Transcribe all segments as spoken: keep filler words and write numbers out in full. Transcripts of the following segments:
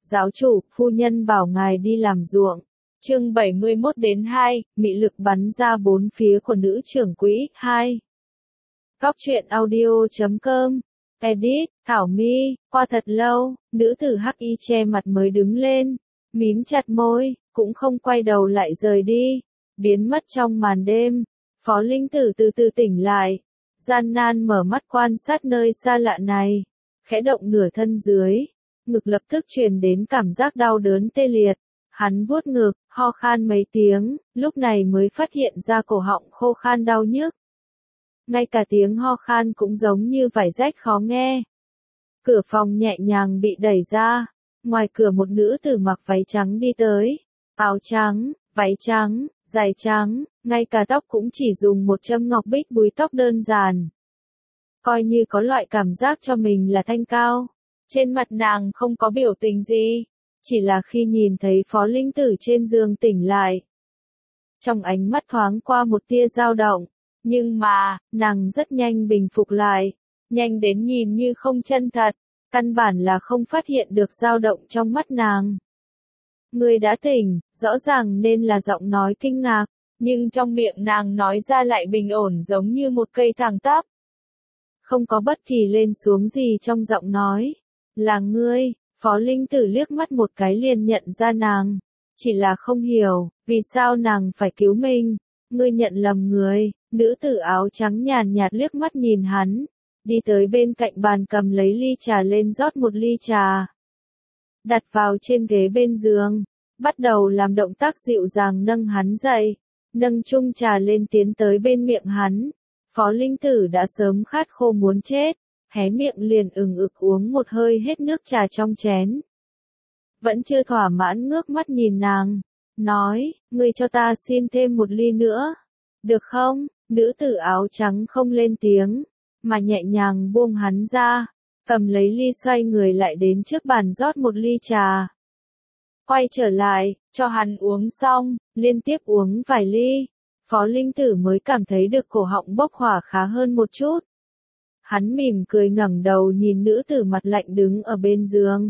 Giáo chủ, phu nhân bảo ngài đi làm ruộng. Chương bảy mươi mốt đến hai, mị lực bắn ra bốn phía của nữ trưởng quỹ. hai. Cóc truyện audio chấm com. Edit, Thảo My. Qua thật lâu, nữ tử hắc y che mặt mới đứng lên, mím chặt môi, cũng không quay đầu lại rời đi, biến mất trong màn đêm. Phó Linh Tử từ từ tỉnh lại, gian nan mở mắt quan sát nơi xa lạ này, khẽ động nửa thân dưới, ngực lập tức truyền đến cảm giác đau đớn tê liệt. Hắn vuốt ngực, ho khan mấy tiếng, lúc này mới phát hiện ra cổ họng khô khan đau nhức. Ngay cả tiếng ho khan cũng giống như vải rách khó nghe. Cửa phòng nhẹ nhàng bị đẩy ra, ngoài cửa một nữ tử mặc váy trắng đi tới, áo trắng, váy trắng, giày trắng, ngay cả tóc cũng chỉ dùng một châm ngọc bích búi tóc đơn giản. Coi như có loại cảm giác cho mình là thanh cao. Trên mặt nàng không có biểu tình gì, chỉ là khi nhìn thấy Phó Linh Tử trên giường tỉnh lại, trong ánh mắt thoáng qua một tia dao động, nhưng mà, nàng rất nhanh bình phục lại, nhanh đến nhìn như không chân thật, căn bản là không phát hiện được dao động trong mắt nàng. Người đã tỉnh, rõ ràng nên là giọng nói kinh ngạc, nhưng trong miệng nàng nói ra lại bình ổn giống như một cây thẳng tắp. Không có bất kỳ lên xuống gì trong giọng nói. Là ngươi. Phó Linh Tử liếc mắt một cái liền nhận ra nàng, chỉ là không hiểu, vì sao nàng phải cứu mình. Ngươi nhận lầm người. Nữ tử áo trắng nhàn nhạt liếc mắt nhìn hắn, đi tới bên cạnh bàn cầm lấy ly trà lên rót một ly trà, đặt vào trên ghế bên giường, bắt đầu làm động tác dịu dàng nâng hắn dậy, nâng chung trà lên tiến tới bên miệng hắn. Phó Linh Tử đã sớm khát khô muốn chết, hé miệng liền ừng ực uống một hơi hết nước trà trong chén. Vẫn chưa thỏa mãn ngước mắt nhìn nàng, nói, ngươi cho ta xin thêm một ly nữa, được không? Nữ tử áo trắng không lên tiếng, mà nhẹ nhàng buông hắn ra, cầm lấy ly xoay người lại đến trước bàn rót một ly trà. Quay trở lại, cho hắn uống xong, liên tiếp uống vài ly, Phó Linh Tử mới cảm thấy được cổ họng bốc hỏa khá hơn một chút. Hắn mỉm cười ngẩng đầu nhìn nữ tử mặt lạnh đứng ở bên giường.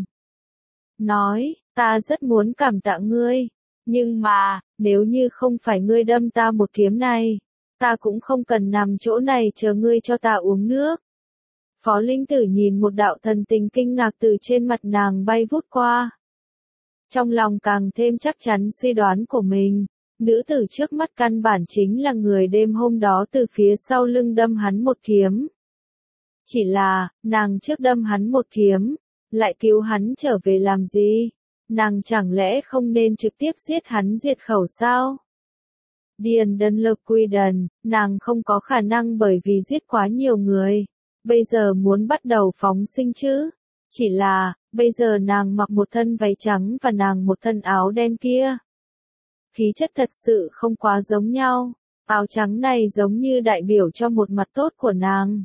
Nói, ta rất muốn cảm tạ ngươi, nhưng mà, nếu như không phải ngươi đâm ta một kiếm này, ta cũng không cần nằm chỗ này chờ ngươi cho ta uống nước. Phó Linh Tử nhìn một đạo thần tình kinh ngạc từ trên mặt nàng bay vút qua. Trong lòng càng thêm chắc chắn suy đoán của mình, nữ tử trước mắt căn bản chính là người đêm hôm đó từ phía sau lưng đâm hắn một kiếm. Chỉ là, nàng trước đâm hắn một kiếm, lại cứu hắn trở về làm gì? Nàng chẳng lẽ không nên trực tiếp giết hắn diệt khẩu sao? Điền đơn lực quy đần, nàng không có khả năng bởi vì giết quá nhiều người, bây giờ muốn bắt đầu phóng sinh chứ. Chỉ là, bây giờ nàng mặc một thân váy trắng và nàng một thân áo đen kia. Khí chất thật sự không quá giống nhau, áo trắng này giống như đại biểu cho một mặt tốt của nàng.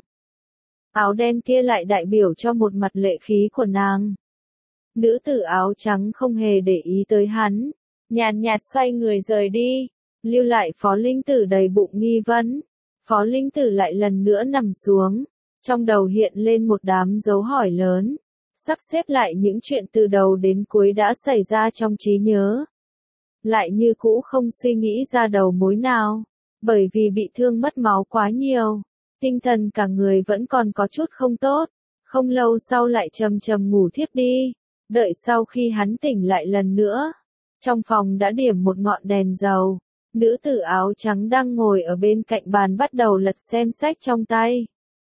Áo đen kia lại đại biểu cho một mặt lệ khí của nàng. Nữ tử áo trắng không hề để ý tới hắn, nhàn nhạt xoay người rời đi, lưu lại Phó Linh Tử đầy bụng nghi vấn. Phó Linh Tử lại lần nữa nằm xuống, trong đầu hiện lên một đám dấu hỏi lớn, sắp xếp lại những chuyện từ đầu đến cuối đã xảy ra trong trí nhớ. Lại như cũ không suy nghĩ ra đầu mối nào, bởi vì bị thương mất máu quá nhiều, tinh thần cả người vẫn còn có chút không tốt, không lâu sau lại trầm trầm ngủ thiếp đi. Đợi sau khi hắn tỉnh lại lần nữa, trong phòng đã điểm một ngọn đèn dầu, nữ tử áo trắng đang ngồi ở bên cạnh bàn bắt đầu lật xem sách trong tay.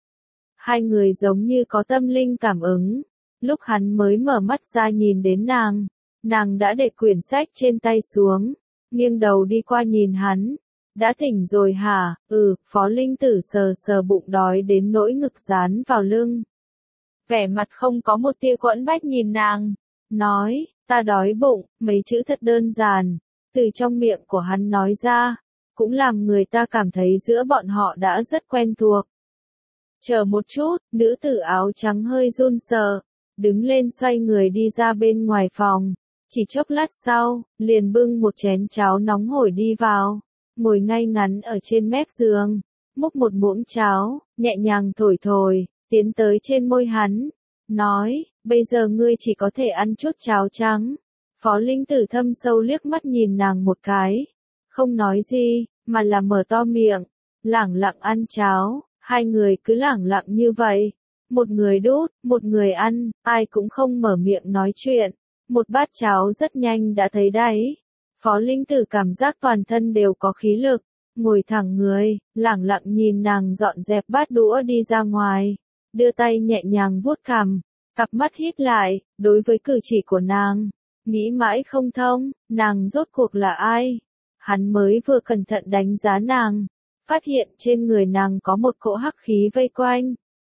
Hai người giống như có tâm linh cảm ứng, lúc hắn mới mở mắt ra nhìn đến nàng, nàng đã để quyển sách trên tay xuống, nghiêng đầu đi qua nhìn hắn. Đã tỉnh rồi hả? Ừ, Phó Linh Tử sờ sờ bụng đói đến nỗi ngực dán vào lưng. Vẻ mặt không có một tia quẫn bách nhìn nàng, nói, ta đói bụng, mấy chữ thật đơn giản, từ trong miệng của hắn nói ra, cũng làm người ta cảm thấy giữa bọn họ đã rất quen thuộc. Chờ một chút, nữ tử áo trắng hơi run sợ, đứng lên xoay người đi ra bên ngoài phòng, chỉ chốc lát sau, liền bưng một chén cháo nóng hổi đi vào, ngồi ngay ngắn ở trên mép giường, múc một muỗng cháo, nhẹ nhàng thổi thổi, tiến tới trên môi hắn, nói, bây giờ ngươi chỉ có thể ăn chút cháo trắng. Phó Linh Tử thâm sâu liếc mắt nhìn nàng một cái, không nói gì, mà là mở to miệng, lẳng lặng ăn cháo, hai người cứ lẳng lặng như vậy. Một người đút, một người ăn, ai cũng không mở miệng nói chuyện. Một bát cháo rất nhanh đã thấy đáy. Phó Linh Tử cảm giác toàn thân đều có khí lực, ngồi thẳng người, lẳng lặng nhìn nàng dọn dẹp bát đũa đi ra ngoài, đưa tay nhẹ nhàng vuốt cằm, cặp mắt híp lại, đối với cử chỉ của nàng, nghĩ mãi không thông, nàng rốt cuộc là ai? Hắn mới vừa cẩn thận đánh giá nàng, phát hiện trên người nàng có một cỗ hắc khí vây quanh.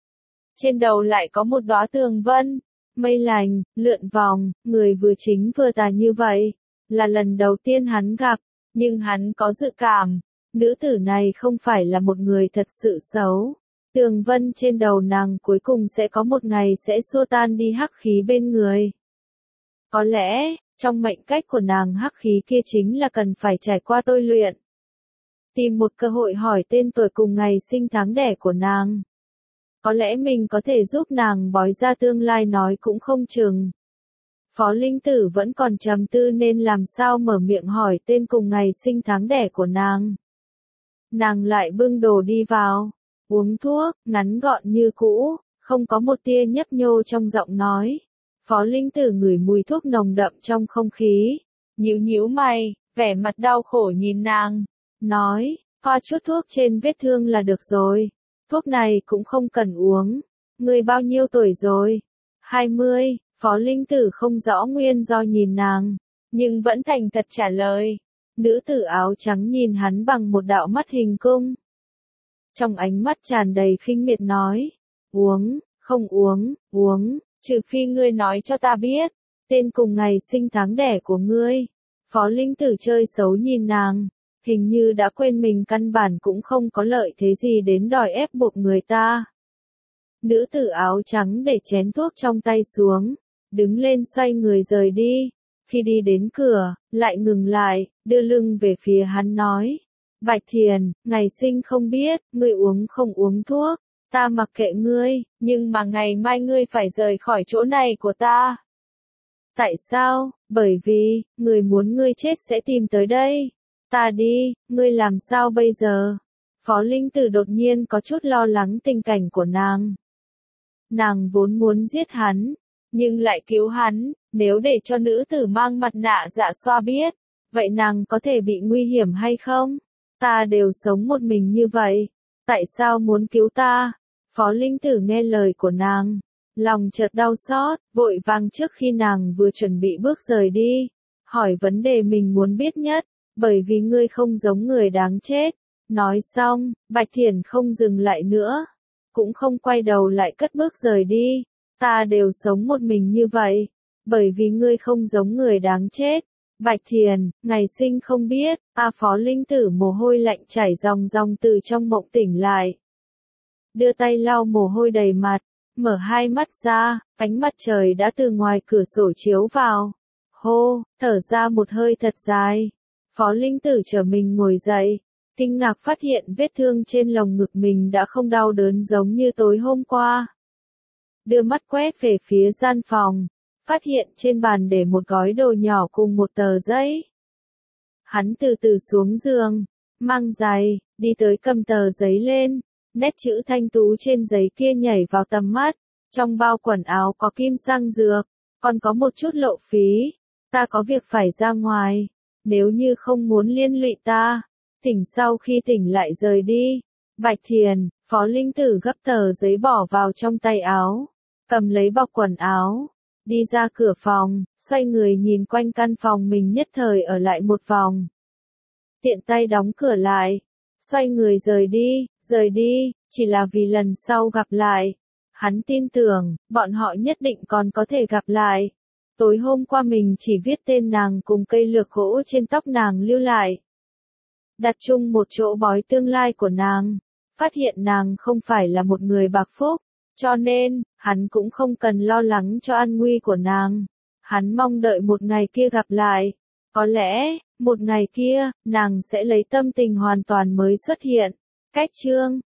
Trên đầu lại có một đóa tường vân, mây lành, lượn vòng, người vừa chính vừa tà như vậy, là lần đầu tiên hắn gặp, nhưng hắn có dự cảm, nữ tử này không phải là một người thật sự xấu. Tường vân trên đầu nàng cuối cùng sẽ có một ngày sẽ xua tan đi hắc khí bên người. Có lẽ, trong mệnh cách của nàng hắc khí kia chính là cần phải trải qua tôi luyện. Tìm một cơ hội hỏi tên tuổi cùng ngày sinh tháng đẻ của nàng. Có lẽ mình có thể giúp nàng bói ra tương lai nói cũng không chừng. Phó Linh Tử vẫn còn trầm tư nên làm sao mở miệng hỏi tên cùng ngày sinh tháng đẻ của nàng. Nàng lại bưng đồ đi vào, uống thuốc, ngắn gọn như cũ, không có một tia nhấp nhô trong giọng nói. Phó Linh Tử ngửi mùi thuốc nồng đậm trong không khí, nhíu nhíu mày, vẻ mặt đau khổ nhìn nàng, nói, thoa chút thuốc trên vết thương là được rồi, thuốc này cũng không cần uống. Ngươi bao nhiêu tuổi rồi? hai mươi, Phó Linh Tử không rõ nguyên do nhìn nàng, nhưng vẫn thành thật trả lời. Nữ tử áo trắng nhìn hắn bằng một đạo mắt hình cung. Trong ánh mắt tràn đầy khinh miệt nói, uống, không uống, uống, trừ phi ngươi nói cho ta biết, tên cùng ngày sinh tháng đẻ của ngươi. Phó Linh Tử chơi xấu nhìn nàng, hình như đã quên mình căn bản cũng không có lợi thế gì đến đòi ép buộc người ta. Nữ tử áo trắng để chén thuốc trong tay xuống, đứng lên xoay người rời đi. Khi đi đến cửa, lại ngừng lại, đưa lưng về phía hắn nói. Bạch Thiền, ngày sinh không biết, ngươi uống không uống thuốc, ta mặc kệ ngươi, nhưng mà ngày mai ngươi phải rời khỏi chỗ này của ta. Tại sao? Bởi vì, người muốn ngươi chết sẽ tìm tới đây. Ta đi, ngươi làm sao bây giờ? Phó Linh Tử đột nhiên có chút lo lắng tình cảnh của nàng. Nàng vốn muốn giết hắn, nhưng lại cứu hắn, nếu để cho nữ tử mang mặt nạ dạ xoa biết, vậy nàng có thể bị nguy hiểm hay không? Ta đều sống một mình như vậy, tại sao muốn cứu ta? Phó Linh Tử nghe lời của nàng, lòng chợt đau xót, vội vàng trước khi nàng vừa chuẩn bị bước rời đi, hỏi vấn đề mình muốn biết nhất, bởi vì ngươi không giống người đáng chết. Nói xong, Bạch Thiển không dừng lại nữa, cũng không quay đầu lại cất bước rời đi. Ta đều sống một mình như vậy, bởi vì ngươi không giống người đáng chết. Bạch Thiền, ngày sinh không biết, a Phó Linh Tử mồ hôi lạnh chảy ròng ròng từ trong mộng tỉnh lại. Đưa tay lau mồ hôi đầy mặt, mở hai mắt ra, ánh mặt trời đã từ ngoài cửa sổ chiếu vào. Hô, thở ra một hơi thật dài. Phó Linh Tử trở mình ngồi dậy, kinh ngạc phát hiện vết thương trên lồng ngực mình đã không đau đớn giống như tối hôm qua. Đưa mắt quét về phía gian phòng, phát hiện trên bàn để một gói đồ nhỏ cùng một tờ giấy. Hắn từ từ xuống giường, mang giày, đi tới cầm tờ giấy lên, nét chữ thanh tú trên giấy kia nhảy vào tầm mắt. Trong bao quần áo có kim sang dược, còn có một chút lộ phí. Ta có việc phải ra ngoài, nếu như không muốn liên lụy ta, tỉnh sau khi tỉnh lại rời đi. Bạch Thiền, Phó Linh Tử gấp tờ giấy bỏ vào trong tay áo, cầm lấy bọc quần áo, đi ra cửa phòng, xoay người nhìn quanh căn phòng mình nhất thời ở lại một vòng. Tiện tay đóng cửa lại, xoay người rời đi, rời đi, chỉ là vì lần sau gặp lại. Hắn tin tưởng, bọn họ nhất định còn có thể gặp lại. Tối hôm qua mình chỉ viết tên nàng cùng cây lược gỗ trên tóc nàng lưu lại. Đặt chung một chỗ bói tương lai của nàng, phát hiện nàng không phải là một người bạc phúc, cho nên, hắn cũng không cần lo lắng cho an nguy của nàng. Hắn mong đợi một ngày kia gặp lại. Có lẽ, một ngày kia, nàng sẽ lấy tâm tình hoàn toàn mới xuất hiện. Cách chương